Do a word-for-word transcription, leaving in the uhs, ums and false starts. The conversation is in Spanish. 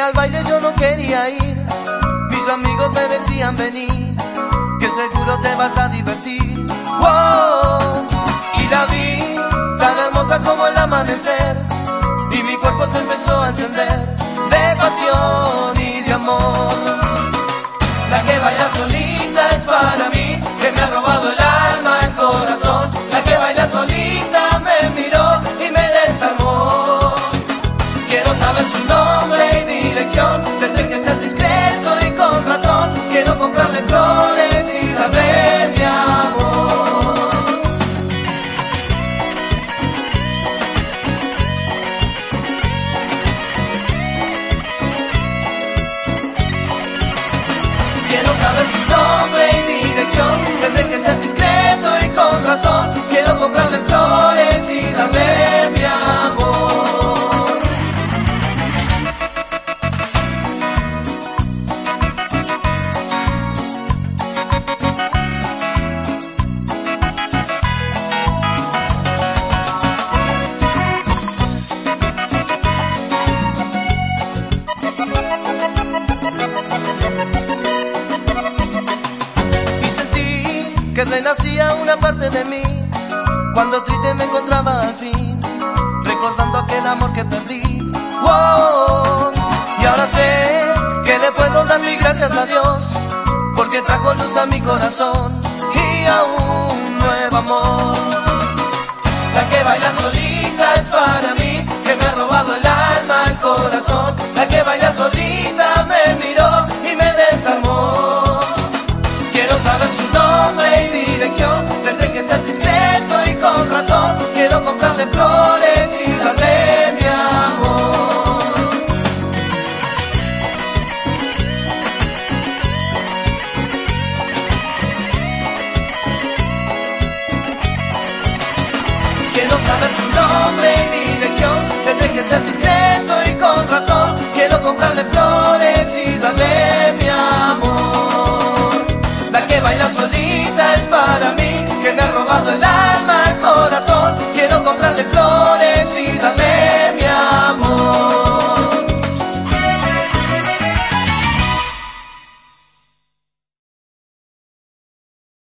al baile yo no quería ir. Mis amigos me decían vení, que seguro te vas a divertir. Wow, y la vi tan hermosa como el amanecer, y mi cuerpo se empezó a encender de pasión y de amor. La que baila solita es para mí, que me ha robado el alma, el corazón. La que baila solita me miró y me desarmó. Quiero saber su nombre y dirección, tendré que ser discreto y con razón. Quiero comprarle flores y darle mi amor. Quiero saber su nombre y dirección, tendré que ser discreto y con razón. Quiero comprarle flores y darle mi amor. Que renacía una parte de mí, cuando triste me encontraba al fin, recordando aquel amor que perdí. Wow, y ahora sé que le puedo dar mil gracias a Dios, porque trajo luz a mi corazón y a un nuevo amor. La que baila solita es para mí, que me ha robado el alma, el corazón. La que baila solita me miró y me desarmó. Quiero saber su nombre y dirección, tendré que ser discreto y con razón. Quiero comprarle flores y darle mi amor. Quiero saber su nombre y dirección, tendré que ser discreto y con razón. Quiero comprarle flores y darle